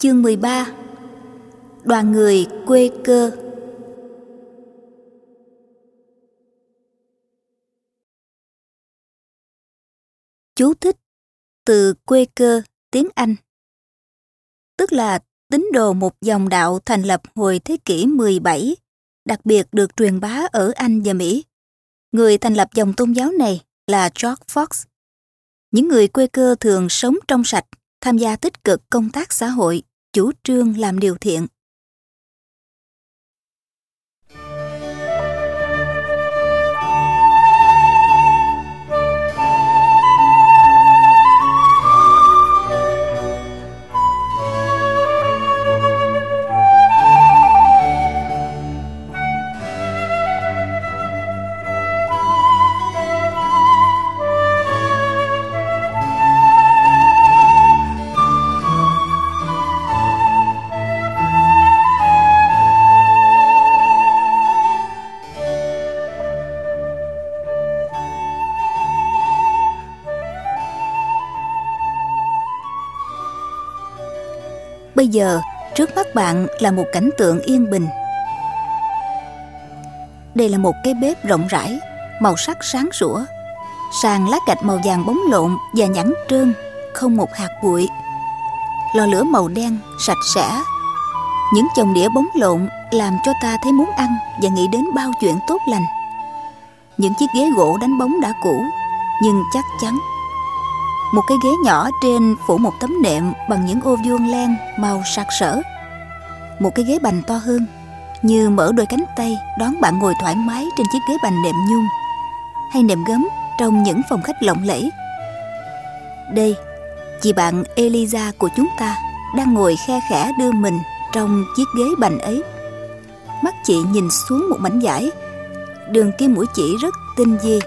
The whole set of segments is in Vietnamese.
Chương 13. Đoàn người quê cơ. Chú thích từ quê cơ tiếng Anh, tức là tín đồ một dòng đạo thành lập hồi thế kỷ 17, đặc biệt được truyền bá ở Anh và Mỹ. Người thành lập dòng tôn giáo này là George Fox. Những người quê cơ thường sống trong sạch, tham gia tích cực công tác xã hội, chủ trương làm điều thiện. Bây giờ, trước mắt bạn là một cảnh tượng yên bình. Đây là một cái bếp rộng rãi, màu sắc sáng sủa. Sàn lá gạch màu vàng bóng lộn và nhẵn trơn, không một hạt bụi. Lò lửa màu đen, sạch sẽ. Những chồng đĩa bóng lộn làm cho ta thấy muốn ăn và nghĩ đến bao chuyện tốt lành. Những chiếc ghế gỗ đánh bóng đã cũ, nhưng chắc chắn. Một cái ghế nhỏ trên phủ một tấm nệm bằng những ô vuông len màu sặc sỡ. Một cái ghế bành to hơn, như mở đôi cánh tay đón bạn ngồi thoải mái trên chiếc ghế bành nệm nhung hay nệm gấm trong những phòng khách lộng lẫy. Đây, chị bạn Eliza của chúng ta đang ngồi khe khẽ đưa mình trong chiếc ghế bành ấy. Mắt chị nhìn xuống một mảnh vải, đường kim mũi chỉ rất tinh vi.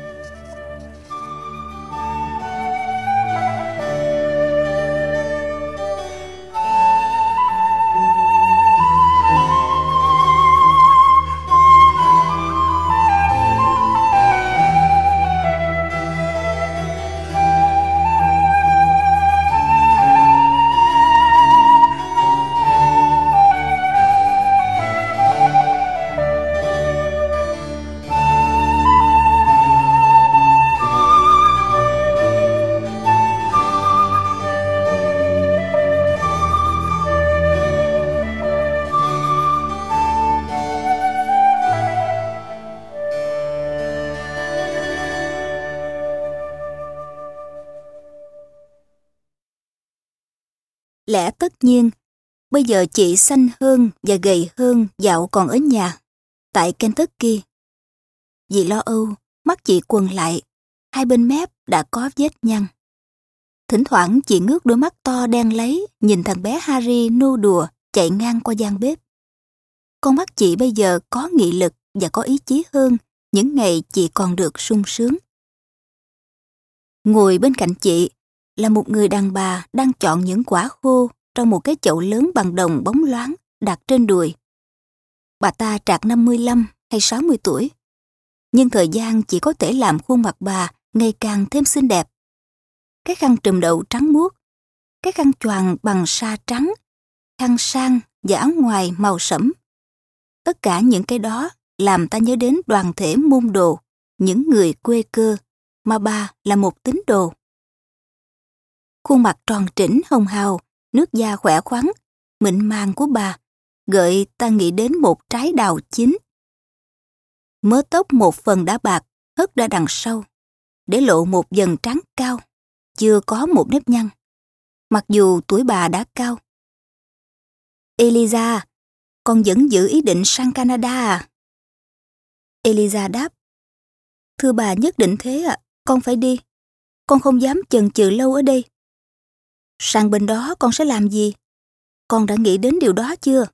Lẽ tất nhiên, bây giờ chị xanh hơn và gầy hơn dạo còn ở nhà, tại Kentucky. Vì lo âu, mắt chị quầng lại, hai bên mép đã có vết nhăn. Thỉnh thoảng chị ngước đôi mắt to đen láy nhìn thằng bé Harry nô đùa chạy ngang qua gian bếp. Con mắt chị bây giờ có nghị lực và có ý chí hơn những ngày chị còn được sung sướng. Ngồi bên cạnh chị là một người đàn bà đang chọn những quả khô trong một cái chậu lớn bằng đồng bóng loáng đặt trên đùi. Bà ta trạc 55 hay 60 tuổi, nhưng thời gian chỉ có thể làm khuôn mặt bà ngày càng thêm xinh đẹp. Cái khăn trùm đậu trắng muốt, cái khăn choàng bằng sa trắng, khăn sang và áo ngoài màu sẫm. Tất cả những cái đó làm ta nhớ đến đoàn thể môn đồ, những người quê cơ, mà bà là một tín đồ. Khuôn mặt tròn trĩnh hồng hào, nước da khỏe khoắn, mịn màng của bà gợi ta nghĩ đến một trái đào chín. Mớ tóc một phần đã bạc hất ra đằng sau, để lộ một vầng trán cao, chưa có một nếp nhăn, mặc dù tuổi bà đã cao. Eliza, con vẫn giữ ý định sang Canada à? Eliza đáp, thưa bà, nhất định thế ạ, con phải đi. Con không dám chần chừ lâu ở đây. Sang bên đó con sẽ làm gì? Con đã nghĩ đến điều đó chưa?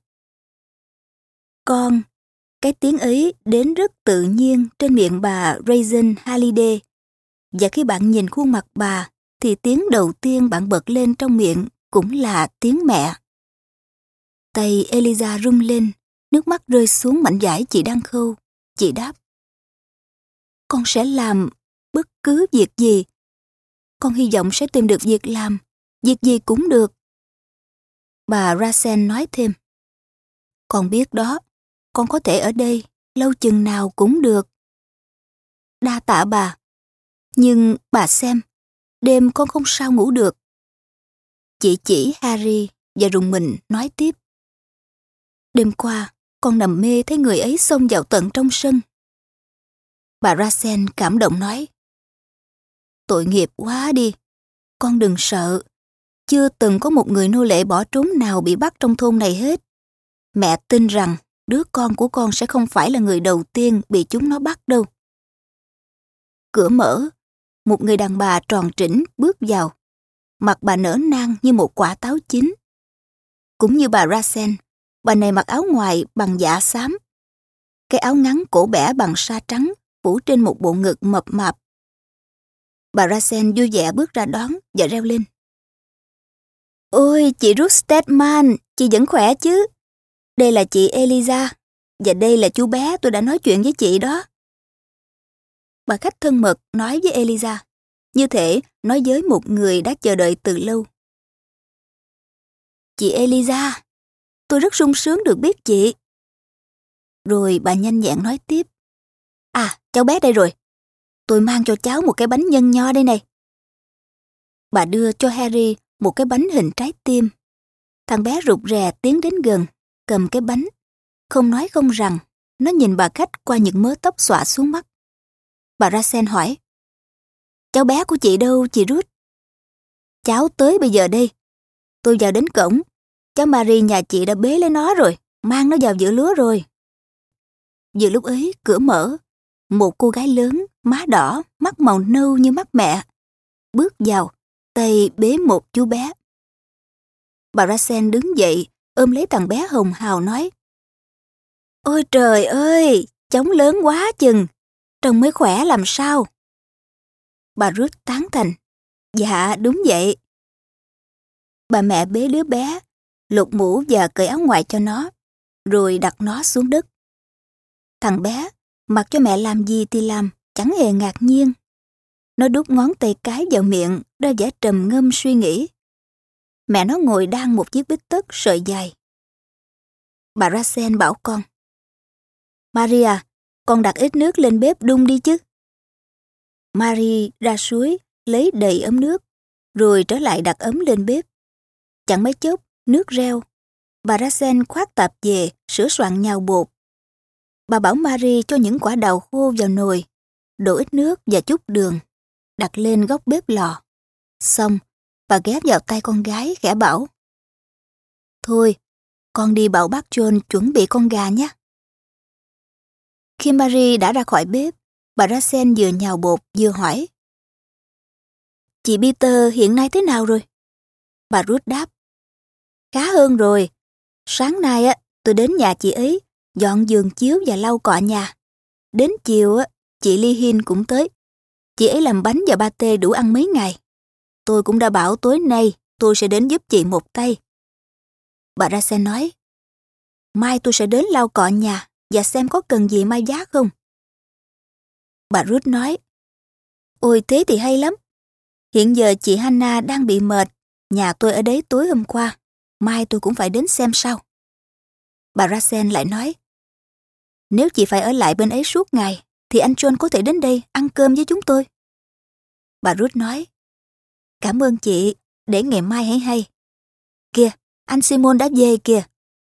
Con, cái tiếng ấy đến rất tự nhiên trên miệng bà Raisin Halliday. Và khi bạn nhìn khuôn mặt bà, thì tiếng đầu tiên bạn bật lên trong miệng cũng là tiếng mẹ. Tay Eliza rung lên, nước mắt rơi xuống mảnh vải chị đang khâu. Chị đáp, con sẽ làm bất cứ việc gì. Con hy vọng sẽ tìm được việc làm, việc gì cũng được. Bà Rasen nói thêm. Con biết đó, con có thể ở đây lâu chừng nào cũng được. Đa tạ bà. Nhưng bà xem, đêm con không sao ngủ được. Chị chỉ Harry và rùng mình nói tiếp. Đêm qua, con nằm mê thấy người ấy xông vào tận trong sân. Bà Rasen cảm động nói. Tội nghiệp quá đi, con đừng sợ. Chưa từng có một người nô lệ bỏ trốn nào bị bắt trong thôn này hết. Mẹ tin rằng đứa con của con sẽ không phải là người đầu tiên bị chúng nó bắt đâu. Cửa mở, một người đàn bà tròn trĩnh bước vào. Mặt bà nở nang như một quả táo chín. Cũng như bà Rasen, bà này mặc áo ngoài bằng dạ xám. Cái áo ngắn cổ bẻ bằng sa trắng phủ trên một bộ ngực mập mạp. Bà Rasen vui vẻ bước ra đón và reo lên. Ôi, chị Ruth Steadman, chị vẫn khỏe chứ? Đây là chị Eliza, và đây là chú bé tôi đã nói chuyện với chị đó. Bà khách thân mật nói với Eliza, như thể nói với một người đã chờ đợi từ lâu. Chị Eliza, tôi rất sung sướng được biết chị. Rồi bà nhanh nhẹn nói tiếp. À, cháu bé đây rồi. Tôi mang cho cháu một cái bánh nhân nho đây này. Bà đưa cho Harry một cái bánh hình trái tim. Thằng bé rụt rè tiến đến gần, cầm cái bánh. Không nói không rằng, nó nhìn bà khách qua những mớ tóc xõa xuống mắt. Bà Rasen hỏi. Cháu bé của chị đâu, chị Ruth? Cháu tới bây giờ đây. Tôi vào đến cổng. Cháu Marie nhà chị đã bế lấy nó rồi, mang nó vào giữa lúa rồi. Vừa lúc ấy, cửa mở. Một cô gái lớn, má đỏ, mắt màu nâu như mắt mẹ. Bước vào, tay bế một chú bé. Bà Rasen đứng dậy, ôm lấy thằng bé hồng hào nói. Ôi trời ơi, trống lớn quá chừng, trông mới khỏe làm sao. Bà Ruth tán thành. Dạ, đúng vậy. Bà mẹ bế đứa bé, lột mũ và cởi áo ngoài cho nó, rồi đặt nó xuống đất. Thằng bé, mặc cho mẹ làm gì thì làm, chẳng hề ngạc nhiên. Nó đút ngón tay cái vào miệng, ra vẻ trầm ngâm suy nghĩ. Mẹ nó ngồi đan một chiếc bít tất sợi dài. Bà Rasen bảo con. Maria, con đặt ít nước lên bếp đun đi chứ. Marie ra suối, lấy đầy ấm nước, rồi trở lại đặt ấm lên bếp. Chẳng mấy chốc, nước reo. Bà Rasen khoác tạp về, sửa soạn nhào bột. Bà bảo Marie cho những quả đào khô vào nồi, đổ ít nước và chút đường, đặt lên góc bếp lò. Xong, bà ghé vào tay con gái khẽ bảo. Thôi, con đi bảo bác John chuẩn bị con gà nhé. Khi Marie đã ra khỏi bếp, bà Rasen vừa nhào bột vừa hỏi. Chị Peter hiện nay thế nào rồi? Bà Ruth đáp. Khá hơn rồi. Sáng nay tôi đến nhà chị ấy, dọn giường chiếu và lau cọ nhà. Đến chiều chị Lee Hin cũng tới. Chị ấy làm bánh và pate đủ ăn mấy ngày. Tôi cũng đã bảo tối nay tôi sẽ đến giúp chị một tay. Bà Rasen nói. Mai tôi sẽ đến lau cọ nhà và xem có cần gì mai giá không. Bà Ruth nói. Ôi thế thì hay lắm. Hiện giờ chị Hannah đang bị mệt. Nhà tôi ở đấy tối hôm qua. Mai tôi cũng phải đến xem sao. Bà Rasen lại nói. Nếu chị phải ở lại bên ấy suốt ngày, thì anh John có thể đến đây ăn cơm với chúng tôi. Bà Ruth nói. Cảm ơn chị, để ngày mai hãy hay. Kìa, anh Simon đã về kìa.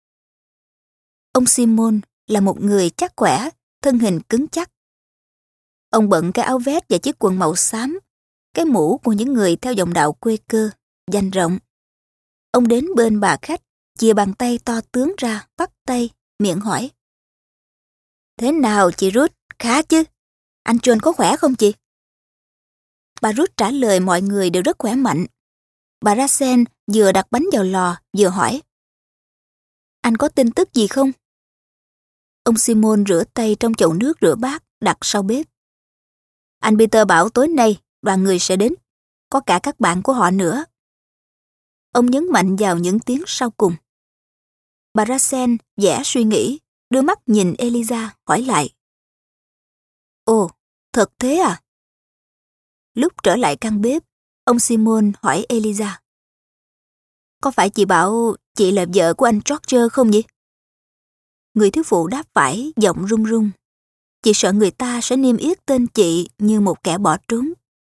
Ông Simon là một người chắc khỏe, thân hình cứng chắc. Ông bận cái áo vest và chiếc quần màu xám, cái mũ của những người theo dòng đạo quê cơ, dành rộng. Ông đến bên bà khách, chìa bàn tay to tướng ra, bắt tay, miệng hỏi. Thế nào chị Ruth, khá chứ? Anh John có khỏe không chị? Bà Ruth trả lời mọi người đều rất khỏe mạnh. Bà Rasen vừa đặt bánh vào lò, vừa hỏi. Anh có tin tức gì không? Ông Simon rửa tay trong chậu nước rửa bát đặt sau bếp. Anh Peter bảo tối nay đoàn người sẽ đến, có cả các bạn của họ nữa. Ông nhấn mạnh vào những tiếng sau cùng. Bà Rasen vẻ suy nghĩ, đưa mắt nhìn Eliza hỏi lại. Ồ, thật thế à? Lúc trở lại căn bếp, ông Simon hỏi Eliza. Có phải chị bảo chị là vợ của anh George không nhỉ? Người thiếu phụ đáp phải, giọng run run. Chị sợ người ta sẽ niêm yết tên chị như một kẻ bỏ trốn.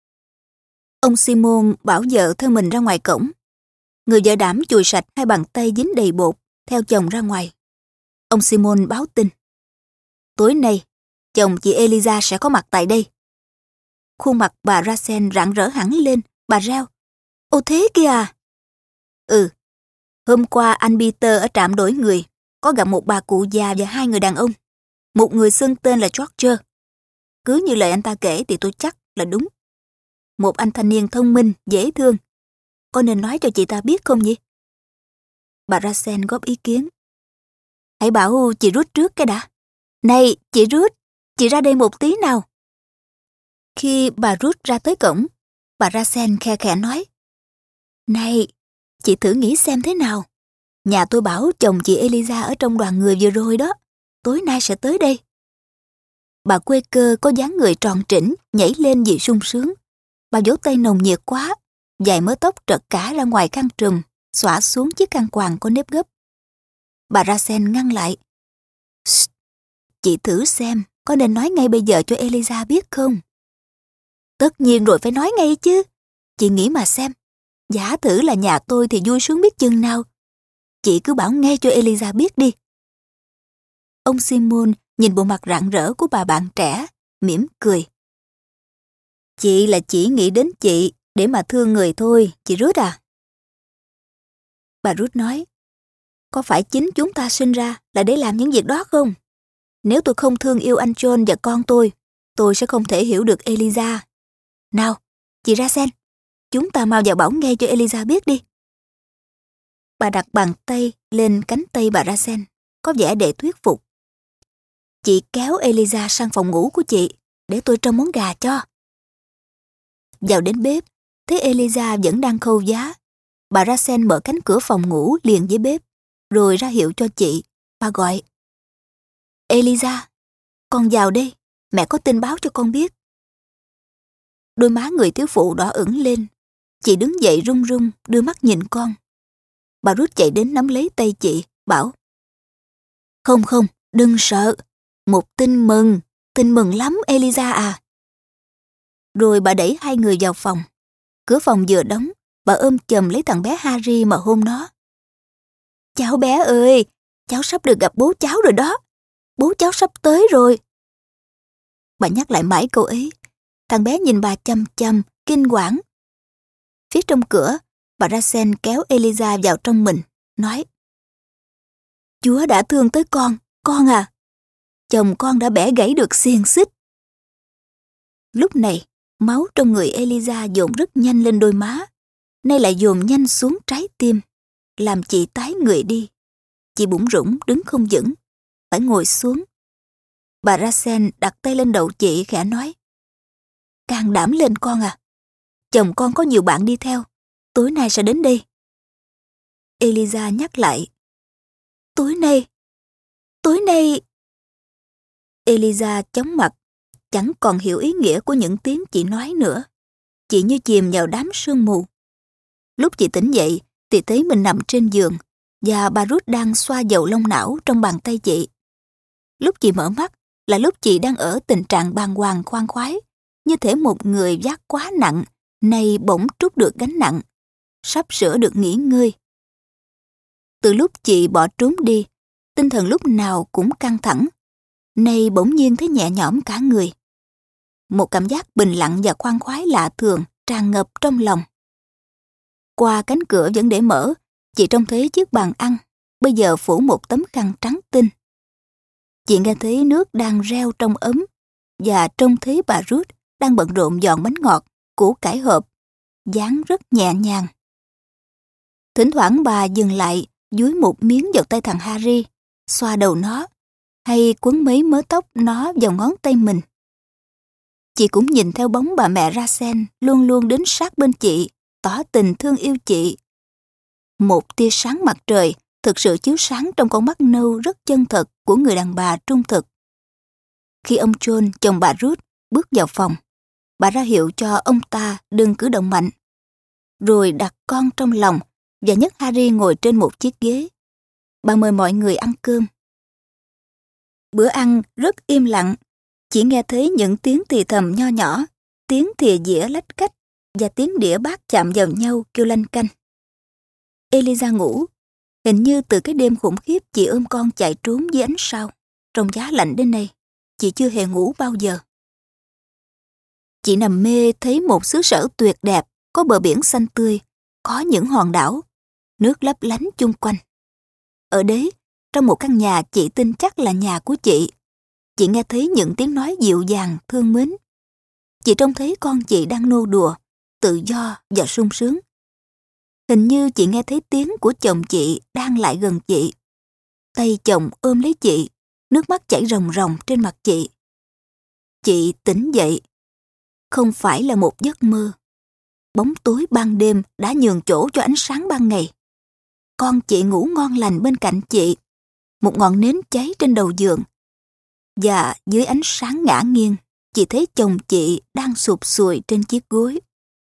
Ông Simon bảo vợ theo mình ra ngoài cổng. Người vợ đảm chùi sạch hai bàn tay dính đầy bột, theo chồng ra ngoài. Ông Simon báo tin. Tối nay, chồng chị Eliza sẽ có mặt tại đây. Khuôn mặt bà Rachel rạng rỡ hẳn lên, bà reo. Ồ thế kia à? Ừ, hôm qua anh Peter ở trạm đổi người, có gặp một bà cụ già và hai người đàn ông. Một người xưng tên là George. Cứ như lời anh ta kể thì tôi chắc là đúng. Một anh thanh niên thông minh, dễ thương. Có nên nói cho chị ta biết không nhỉ? Bà Rachel góp ý kiến. Hãy bảo chị Ruth trước cái đã. Này, chị Ruth, chị ra đây một tí nào. Khi bà Ruth ra tới cổng, bà Rachel khe khẽ nói. Này, chị thử nghĩ xem thế nào. Nhà tôi bảo chồng chị Eliza ở trong đoàn người vừa rồi đó. Tối nay sẽ tới đây. Bà Quaker có dáng người tròn trĩnh, nhảy lên vì sung sướng. Bà vỗ tay nồng nhiệt quá, vài mớ tóc trật cả ra ngoài khăn trùm, xõa xuống chiếc khăn quàng có nếp gấp. Bà Rachel ngăn lại. Chị thử xem, có nên nói ngay bây giờ cho Eliza biết không? Tất nhiên rồi, phải nói ngay chứ. Chị nghĩ mà xem, giả thử là nhà tôi thì vui sướng biết chừng nào. Chị cứ bảo nghe cho Eliza biết đi. Ông Simon nhìn bộ mặt rạng rỡ của bà bạn trẻ, mỉm cười. Chị là chỉ nghĩ đến chị để mà thương người thôi, chị Ruth à? Bà Ruth nói, có phải chính chúng ta sinh ra là để làm những việc đó không? Nếu tôi không thương yêu anh John và con tôi sẽ không thể hiểu được Eliza. Nào, chị Rachel, chúng ta mau vào bảo nghe cho Eliza biết đi. Bà đặt bàn tay lên cánh tay bà Rachel, có vẻ để thuyết phục. Chị kéo Eliza sang phòng ngủ của chị, để tôi trông món gà cho. Vào đến bếp, thấy Eliza vẫn đang khâu giá. Bà Rachel mở cánh cửa phòng ngủ liền với bếp, rồi ra hiệu cho chị. Bà gọi. Eliza, con vào đây, mẹ có tin báo cho con biết. Đôi má người thiếu phụ đỏ ửng lên. Chị đứng dậy run run, đưa mắt nhìn con. Bà Ruth chạy đến nắm lấy tay chị, bảo. Không, đừng sợ. Một tin mừng lắm Eliza à. Rồi bà đẩy hai người vào phòng. Cửa phòng vừa đóng, bà ôm chầm lấy thằng bé Harry mà hôn nó. Cháu bé ơi, cháu sắp được gặp bố cháu rồi đó. Bố cháu sắp tới rồi. Bà nhắc lại mãi câu ấy. Thằng bé nhìn bà chăm chăm, kinh quản. Phía trong cửa, bà Rachel kéo Eliza vào trong mình, nói. Chúa đã thương tới con à. Chồng con đã bẻ gãy được xiềng xích. Lúc này, máu trong người Eliza dồn rất nhanh lên đôi má, nay lại dồn nhanh xuống trái tim, làm chị tái người đi. Chị bủn rủn đứng không vững, phải ngồi xuống. Bà Rachel đặt tay lên đầu chị khẽ nói. Can đảm lên con à. Chồng con có nhiều bạn đi theo, tối nay sẽ đến đây. Eliza nhắc lại. Tối nay. Eliza chóng mặt, chẳng còn hiểu ý nghĩa của những tiếng chị nói nữa. Chị như chìm vào đám sương mù. Lúc chị tỉnh dậy thì thấy mình nằm trên giường và bà Ruth đang xoa dầu lông não trong bàn tay chị. Lúc chị mở mắt là lúc chị đang ở tình trạng bàng hoàng khoan khoái, như thể một người vác quá nặng nay bỗng trút được gánh nặng, sắp sửa được nghỉ ngơi. Từ lúc chị bỏ trốn đi, tinh thần lúc nào cũng căng thẳng, nay bỗng nhiên thấy nhẹ nhõm cả người. Một cảm giác bình lặng và khoan khoái lạ thường tràn ngập trong lòng. Qua cánh cửa vẫn để mở, chị trông thấy chiếc bàn ăn, bây giờ phủ một tấm khăn trắng tinh. Chị nghe thấy nước đang reo trong ấm, và trông thấy bà Ruth đang bận rộn dọn bánh ngọt, củ cải hộp, dáng rất nhẹ nhàng. Thỉnh thoảng bà dừng lại, dúi một miếng vào tay thằng Harry, xoa đầu nó, hay quấn mấy mớ tóc nó vào ngón tay mình. Chị cũng nhìn theo bóng bà mẹ Rachel luôn luôn đến sát bên chị, tỏ tình thương yêu chị. Một tia sáng mặt trời thực sự chiếu sáng trong con mắt nâu rất chân thật của người đàn bà trung thực. Khi ông John, chồng bà Ruth, bước vào phòng, bà ra hiệu cho ông ta đừng cử động mạnh, rồi đặt con trong lòng và nhấc Harry ngồi trên một chiếc ghế. Bà mời mọi người ăn cơm. Bữa ăn rất im lặng, chỉ nghe thấy những tiếng thì thầm nho nhỏ, tiếng thìa dĩa lách cách và tiếng đĩa bát chạm vào nhau kêu lanh canh. Eliza ngủ, hình như từ cái đêm khủng khiếp chị ôm con chạy trốn dưới ánh sao, trong giá lạnh đến nay, chị chưa hề ngủ bao giờ. Chị nằm mê thấy một xứ sở tuyệt đẹp, có bờ biển xanh tươi, có những hòn đảo, nước lấp lánh chung quanh. Ở đấy, trong một căn nhà chị tin chắc là nhà của chị nghe thấy những tiếng nói dịu dàng, thương mến. Chị trông thấy con chị đang nô đùa, tự do và sung sướng. Hình như chị nghe thấy tiếng của chồng chị đang lại gần chị. Tay chồng ôm lấy chị, nước mắt chảy ròng ròng trên mặt chị. Chị tỉnh dậy. Không phải là một giấc mơ. Bóng tối ban đêm đã nhường chỗ cho ánh sáng ban ngày. Con chị ngủ ngon lành bên cạnh chị, một ngọn nến cháy trên đầu giường. Và dưới ánh sáng ngả nghiêng, chị thấy chồng chị đang sụp sùi trên chiếc gối.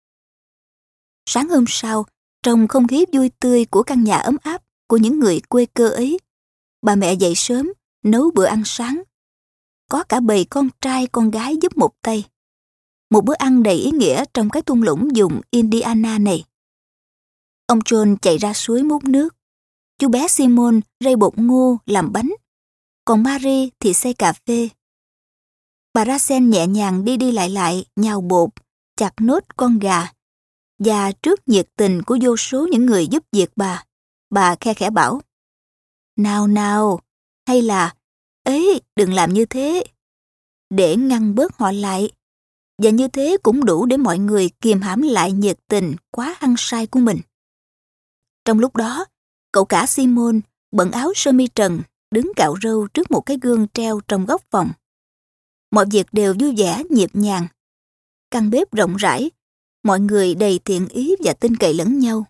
Sáng hôm sau, trong không khí vui tươi của căn nhà ấm áp của những người quê cơ ấy, bà mẹ dậy sớm, nấu bữa ăn sáng. Có cả bầy con trai con gái giúp một tay. Một bữa ăn đầy ý nghĩa trong cái thung lũng vùng Indiana này. Ông John chạy ra suối múc nước. Chú bé Simon rây bột ngô làm bánh. Còn Marie thì xay cà phê. Bà Rachel nhẹ nhàng đi đi lại nhào bột, chặt nốt con gà. Và trước nhiệt tình của vô số những người giúp việc bà khe khẽ bảo: Nào nào, hay là ấy, đừng làm như thế, để ngăn bớt họ lại. Và như thế cũng đủ để mọi người kiềm hãm lại nhiệt tình quá hăng say của mình. Trong lúc đó, cậu cả Simon bận áo sơ mi trần, đứng cạo râu trước một cái gương treo trong góc phòng. Mọi việc đều vui vẻ, nhịp nhàng. Căn bếp rộng rãi, mọi người đầy thiện ý và tin cậy lẫn nhau.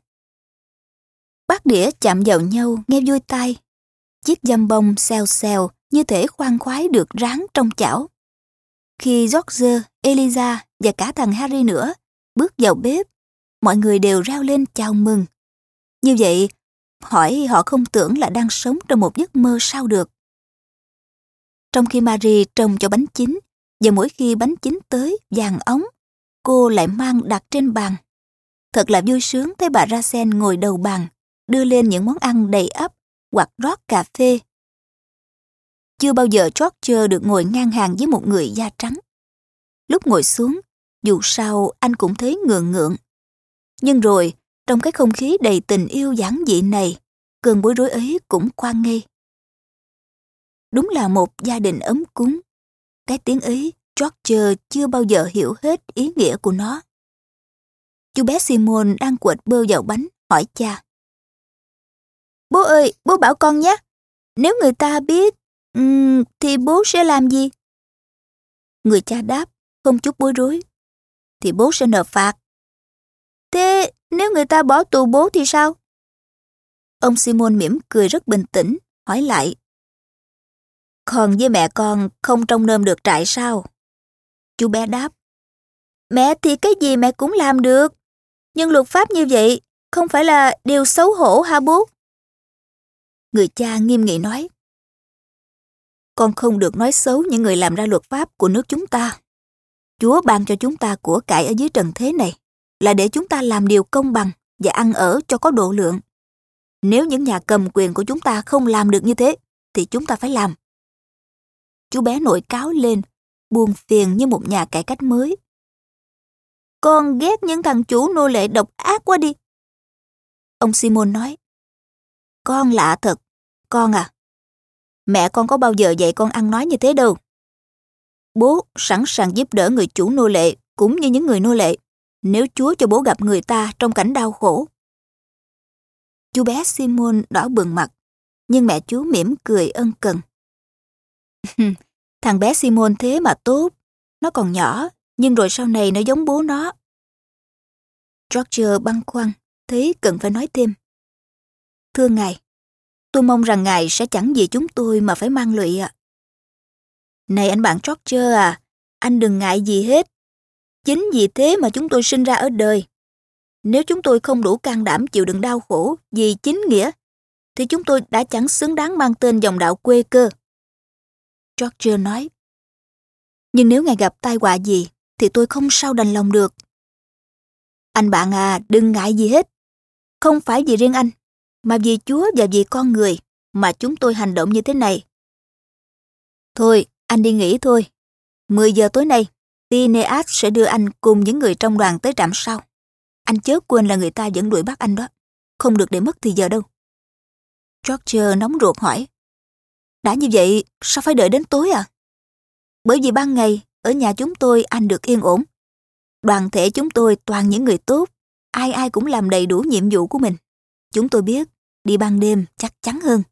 Bát đĩa chạm vào nhau nghe vui tai. Chiếc dăm bông xèo xèo như thể khoan khoái được rán trong chảo. Khi George, Eliza và cả thằng Harry nữa bước vào bếp, mọi người đều reo lên chào mừng. Như vậy, hỏi họ không tưởng là đang sống trong một giấc mơ sao được. Trong khi Marie trông cho bánh chín, và mỗi khi bánh chín tới vàng óng, cô lại mang đặt trên bàn. Thật là vui sướng thấy bà Rachel ngồi đầu bàn, đưa lên những món ăn đầy ắp hoặc rót cà phê. Chưa bao giờ George được ngồi ngang hàng với một người da trắng. Lúc ngồi xuống, dù sao anh cũng thấy ngượng ngượng. Nhưng rồi, trong cái không khí đầy tình yêu giản dị này, cơn bối rối ấy cũng qua ngay. Đúng là một gia đình ấm cúng. Cái tiếng ấy, George chưa bao giờ hiểu hết ý nghĩa của nó. Chú bé Simon đang quệt bơ vào bánh, hỏi cha: Bố ơi, bố bảo con nhé, nếu người ta biết, thì bố sẽ làm gì? Người cha đáp, không chút bối rối: Thì bố sẽ nộp phạt. Thế nếu người ta bỏ tù bố thì sao? Ông Simon mỉm cười rất bình tĩnh, hỏi lại: Con với mẹ con không trông nom được trại sao? Chú bé đáp: Mẹ thì cái gì mẹ cũng làm được, nhưng luật pháp như vậy không phải là điều xấu hổ hả bố? Người cha nghiêm nghị nói: Con không được nói xấu những người làm ra luật pháp của nước chúng ta. Chúa ban cho chúng ta của cải ở dưới trần thế này là để chúng ta làm điều công bằng và ăn ở cho có độ lượng. Nếu những nhà cầm quyền của chúng ta không làm được như thế, thì chúng ta phải làm. Chú bé nổi cáu lên, buồn phiền như một nhà cải cách mới. Con ghét những thằng chủ nô lệ độc ác quá đi. Ông Simon nói: Con lạ thật, con à. Mẹ con có bao giờ dạy con ăn nói như thế đâu. Bố sẵn sàng giúp đỡ người chủ nô lệ cũng như những người nô lệ, nếu Chúa cho bố gặp người ta trong cảnh đau khổ. Chú bé Simon đỏ bừng mặt, nhưng mẹ chú mỉm cười ân cần. Thằng bé Simon thế mà tốt, nó còn nhỏ, nhưng rồi sau này nó giống bố nó. George băn khoăn, thấy cần phải nói thêm. Thưa ngài, tôi mong rằng ngài sẽ chẳng vì chúng tôi mà phải mang lụy ạ. Này anh bạn George à, anh đừng ngại gì hết. Chính vì thế mà chúng tôi sinh ra ở đời. Nếu chúng tôi không đủ can đảm chịu đựng đau khổ vì chính nghĩa, thì chúng tôi đã chẳng xứng đáng mang tên dòng đạo quê cơ. George nói. Nhưng nếu ngài gặp tai họa gì, thì tôi không sao đành lòng được. Anh bạn à, đừng ngại gì hết. Không phải vì riêng anh, mà vì Chúa và vì con người mà chúng tôi hành động như thế này. Thôi, anh đi nghỉ thôi. 10 giờ tối nay, Phineas sẽ đưa anh cùng những người trong đoàn tới trạm sau. Anh chớ quên là người ta vẫn đuổi bắt anh đó. Không được để mất thì giờ đâu. George nóng ruột hỏi. Đã như vậy, sao phải đợi đến tối à? Bởi vì ban ngày, ở nhà chúng tôi anh được yên ổn. Đoàn thể chúng tôi toàn những người tốt. Ai ai cũng làm đầy đủ nhiệm vụ của mình. Chúng tôi biết, đi ban đêm chắc chắn hơn.